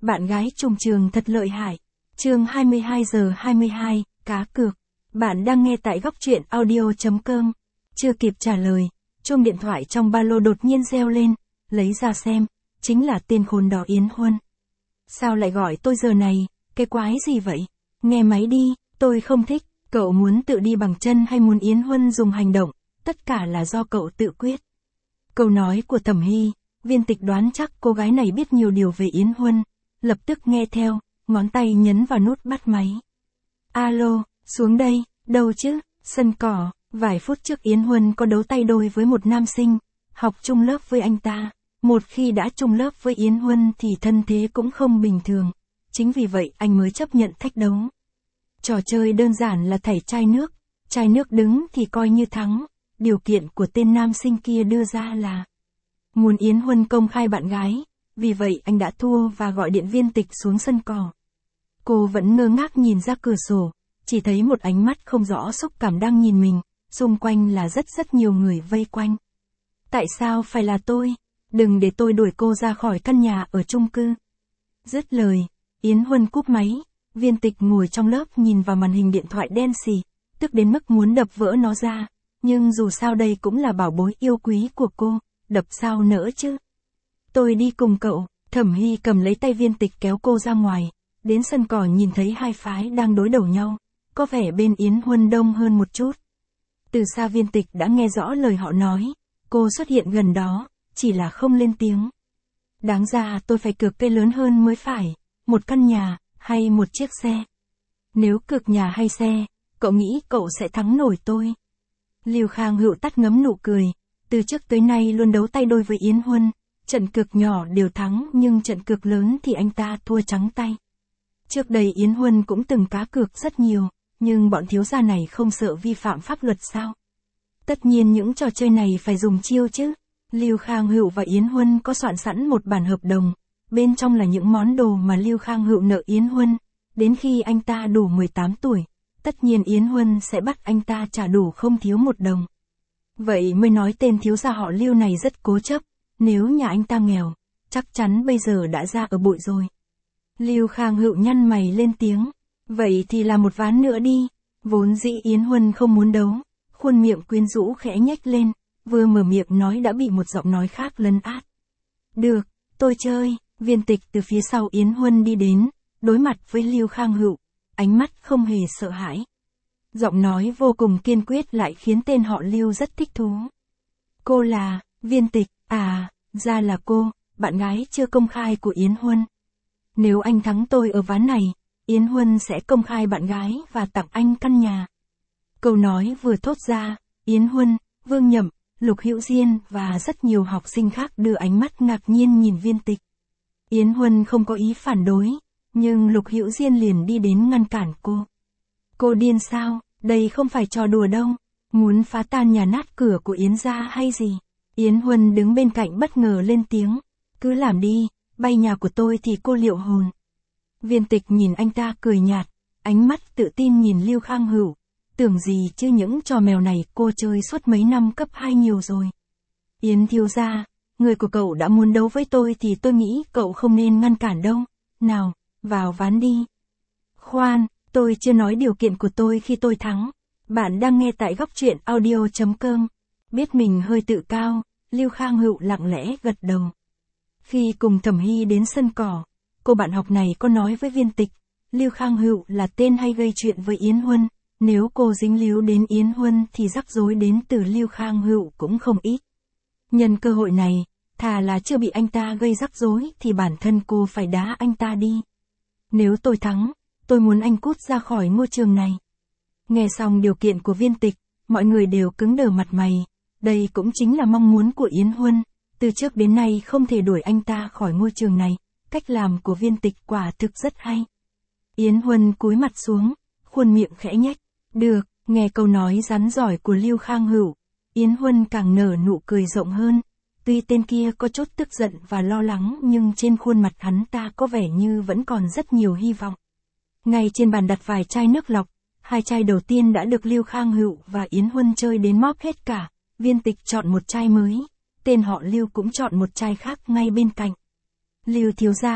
Bạn gái trùng trường thật lợi hại. Chương 22:22, cá cược. Bạn đang nghe tại góc truyện audio.com. Chưa kịp trả lời, chuông điện thoại trong ba lô đột nhiên reo lên, lấy ra xem, chính là tên khốn đó Yến Huân. Sao lại gọi tôi giờ này, cái quái gì vậy? Nghe máy đi, tôi không thích, cậu muốn tự đi bằng chân hay muốn Yến Huân dùng hành động, tất cả là do cậu tự quyết. Câu nói của Thẩm Hy, Viên Tịch đoán chắc cô gái này biết nhiều điều về Yến Huân, lập tức nghe theo, ngón tay nhấn vào nút bắt máy. Alo, xuống đây, đâu chứ, sân cỏ, vài phút trước Yến Huân có đấu tay đôi với một nam sinh, học chung lớp với anh ta. Một khi đã chung lớp với Yến Huân thì thân thế cũng không bình thường, chính vì vậy anh mới chấp nhận thách đấu. Trò chơi đơn giản là thảy chai nước đứng thì coi như thắng, điều kiện của tên nam sinh kia đưa ra là muốn Yến Huân công khai bạn gái, vì vậy anh đã thua và gọi điện Viên Tịch xuống sân cỏ. Cô vẫn ngơ ngác nhìn ra cửa sổ, chỉ thấy một ánh mắt không rõ xúc cảm đang nhìn mình, xung quanh là rất nhiều người vây quanh. Tại sao phải là tôi? Đừng để tôi đuổi cô ra khỏi căn nhà ở chung cư. Dứt lời, Yến Huân cúp máy, Viên Tịch ngồi trong lớp nhìn vào màn hình điện thoại đen xì, tức đến mức muốn đập vỡ nó ra, nhưng dù sao đây cũng là bảo bối yêu quý của cô, đập sao nỡ chứ. Tôi đi cùng cậu. Thẩm Hy cầm lấy tay Viên Tịch kéo cô ra ngoài, đến sân cỏ nhìn thấy hai phái đang đối đầu nhau, có vẻ bên Yến Huân đông hơn một chút. Từ xa Viên Tịch đã nghe rõ lời họ nói, cô xuất hiện gần đó, chỉ là không lên tiếng. Đáng ra tôi phải cược cây lớn hơn mới phải, một căn nhà, hay một chiếc xe. Nếu cược nhà hay xe, cậu nghĩ cậu sẽ thắng nổi tôi? Lưu Khang Hữu tắt ngấm nụ cười, từ trước tới nay luôn đấu tay đôi với Yến Huân, trận cược nhỏ đều thắng nhưng trận cược lớn thì anh ta thua trắng tay. Trước đây Yến Huân cũng từng cá cược rất nhiều, nhưng bọn thiếu gia này không sợ vi phạm pháp luật sao? Tất nhiên những trò chơi này phải dùng chiêu chứ. Lưu Khang Hữu và Yến Huân có soạn sẵn một bản hợp đồng, bên trong là những món đồ mà Lưu Khang Hữu nợ Yến Huân, đến khi anh ta đủ 18 tuổi, tất nhiên Yến Huân sẽ bắt anh ta trả đủ không thiếu một đồng. Vậy mới nói tên thiếu gia họ Lưu này rất cố chấp, nếu nhà anh ta nghèo, chắc chắn bây giờ đã ra ở bụi rồi. Lưu Khang Hữu nhăn mày lên tiếng, vậy thì là một ván nữa đi. Vốn dĩ Yến Huân không muốn đấu, khuôn miệng quyến rũ khẽ nhếch lên, vừa mở miệng nói đã bị một giọng nói khác lấn át. Được, tôi chơi. Viên Tịch từ phía sau Yến Huân đi đến, đối mặt với Lưu Khang Hữu, ánh mắt không hề sợ hãi. Giọng nói vô cùng kiên quyết lại khiến tên họ Lưu rất thích thú. Cô là Viên Tịch, à, ra là cô, bạn gái chưa công khai của Yến Huân. Nếu anh thắng tôi ở ván này, Yến Huân sẽ công khai bạn gái và tặng anh căn nhà. Câu nói vừa thốt ra, Yến Huân, Vương Nhậm, Lục Hữu Diên và rất nhiều học sinh khác đưa ánh mắt ngạc nhiên nhìn Viên Tịch. Yến Huân không có ý phản đối, nhưng Lục Hữu Diên liền đi đến ngăn cản cô. Cô điên sao, đây không phải trò đùa đâu, muốn phá tan nhà nát cửa của Yến gia hay gì? Yến Huân đứng bên cạnh bất ngờ lên tiếng, cứ làm đi, bay nhà của tôi thì cô liệu hồn. Viên Tịch nhìn anh ta cười nhạt, ánh mắt tự tin nhìn Lưu Khang Hữu, tưởng gì chứ những trò mèo này cô chơi suốt mấy năm cấp 2 nhiều rồi. Yến thiếu gia, người của cậu đã muốn đấu với tôi thì tôi nghĩ cậu không nên ngăn cản đâu, nào, vào ván đi. Khoan, tôi chưa nói điều kiện của tôi khi tôi thắng. Bạn đang nghe tại góc truyện audio.com. Biết mình hơi tự cao, Lưu Khang Hữu lặng lẽ gật đầu. Khi cùng Thẩm Hy đến sân cỏ, cô bạn học này có nói với Viên Tịch, Lưu Khang Hữu là tên hay gây chuyện với Yến Huân, nếu cô dính líu đến Yến Huân thì rắc rối đến từ Lưu Khang Hữu cũng không ít. Nhân cơ hội này, thà là chưa bị anh ta gây rắc rối thì bản thân cô phải đá anh ta đi. Nếu tôi thắng, tôi muốn anh cút ra khỏi ngôi trường này. Nghe xong điều kiện của Viên Tịch, mọi người đều cứng đờ mặt mày, đây cũng chính là mong muốn của Yến Huân, từ trước đến nay không thể đuổi anh ta khỏi ngôi trường này, cách làm của Viên Tịch quả thực rất hay. Yến Huân cúi mặt xuống, khuôn miệng khẽ nhếch, được, nghe câu nói rắn giỏi của Lưu Khang Hữu, Yến Huân càng nở nụ cười rộng hơn, tuy tên kia có chút tức giận và lo lắng nhưng trên khuôn mặt hắn ta có vẻ như vẫn còn rất nhiều hy vọng. Ngay trên bàn đặt vài chai nước lọc, hai chai đầu tiên đã được Lưu Khang Hữu và Yến Huân chơi đến móp hết cả, Viên Tịch chọn một chai mới, tên họ Lưu cũng chọn một chai khác ngay bên cạnh. Lưu thiếu gia,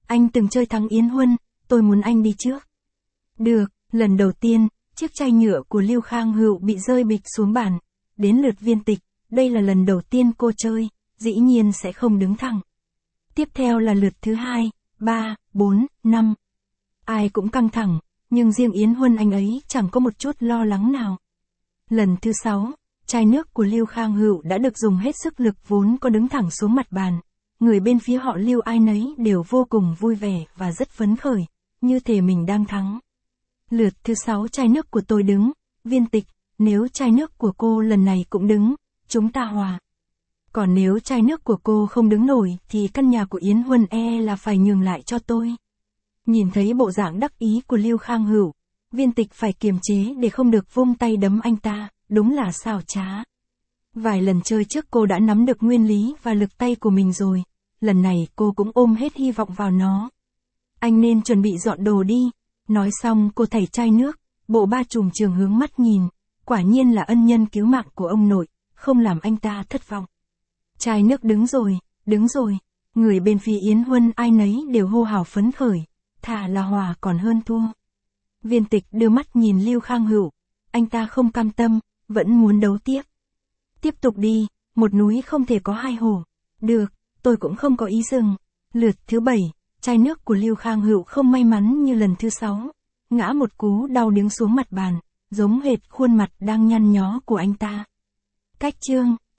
Anh từng chơi thắng Yến Huân, tôi muốn anh đi trước. Được, lần đầu tiên, chiếc chai nhựa của Lưu Khang Hữu bị rơi bịch xuống bàn. Đến lượt Viên Tịch, đây là lần đầu tiên cô chơi, dĩ nhiên sẽ không đứng thẳng. Tiếp theo là lượt thứ 2, 3, 4, 5. Ai cũng căng thẳng, nhưng riêng Yến Huân anh ấy chẳng có một chút lo lắng nào. Lần thứ 6, chai nước của Lưu Khang Hữu đã được dùng hết sức lực vốn có đứng thẳng xuống mặt bàn. Người bên phía họ Lưu ai nấy đều vô cùng vui vẻ và rất phấn khởi, như thể mình đang thắng. Lượt thứ 6 chai nước của tôi đứng, Viên Tịch, nếu chai nước của cô lần này cũng đứng, chúng ta hòa. Còn nếu chai nước của cô không đứng nổi thì căn nhà của Yến Huân là phải nhường lại cho tôi. Nhìn thấy bộ dạng đắc ý của Lưu Khang Hữu, Viên Tịch phải kiềm chế để không được vung tay đấm anh ta, đúng là xảo trá. Vài lần chơi trước cô đã nắm được nguyên lý và lực tay của mình rồi, lần này cô cũng ôm hết hy vọng vào nó. Anh nên chuẩn bị dọn đồ đi. Nói xong cô thảy chai nước, bộ ba trùm trường hướng mắt nhìn, quả nhiên là ân nhân cứu mạng của ông nội, không làm anh ta thất vọng. Chai nước đứng rồi, người bên phía Yến Huân ai nấy đều hô hào phấn khởi, thà là hòa còn hơn thua. Viên Tịch đưa mắt nhìn Lưu Khang Hữu, anh ta không cam tâm, vẫn muốn đấu tiếp. Tiếp tục đi, một núi không thể có hai hổ. Được, tôi cũng không có ý dừng. Lượt thứ 7, chai nước của Lưu Khang Hữu không may mắn như lần thứ 6, ngã một cú đau điếng xuống mặt bàn, giống hệt khuôn mặt đang nhăn nhó của anh ta. Cách chương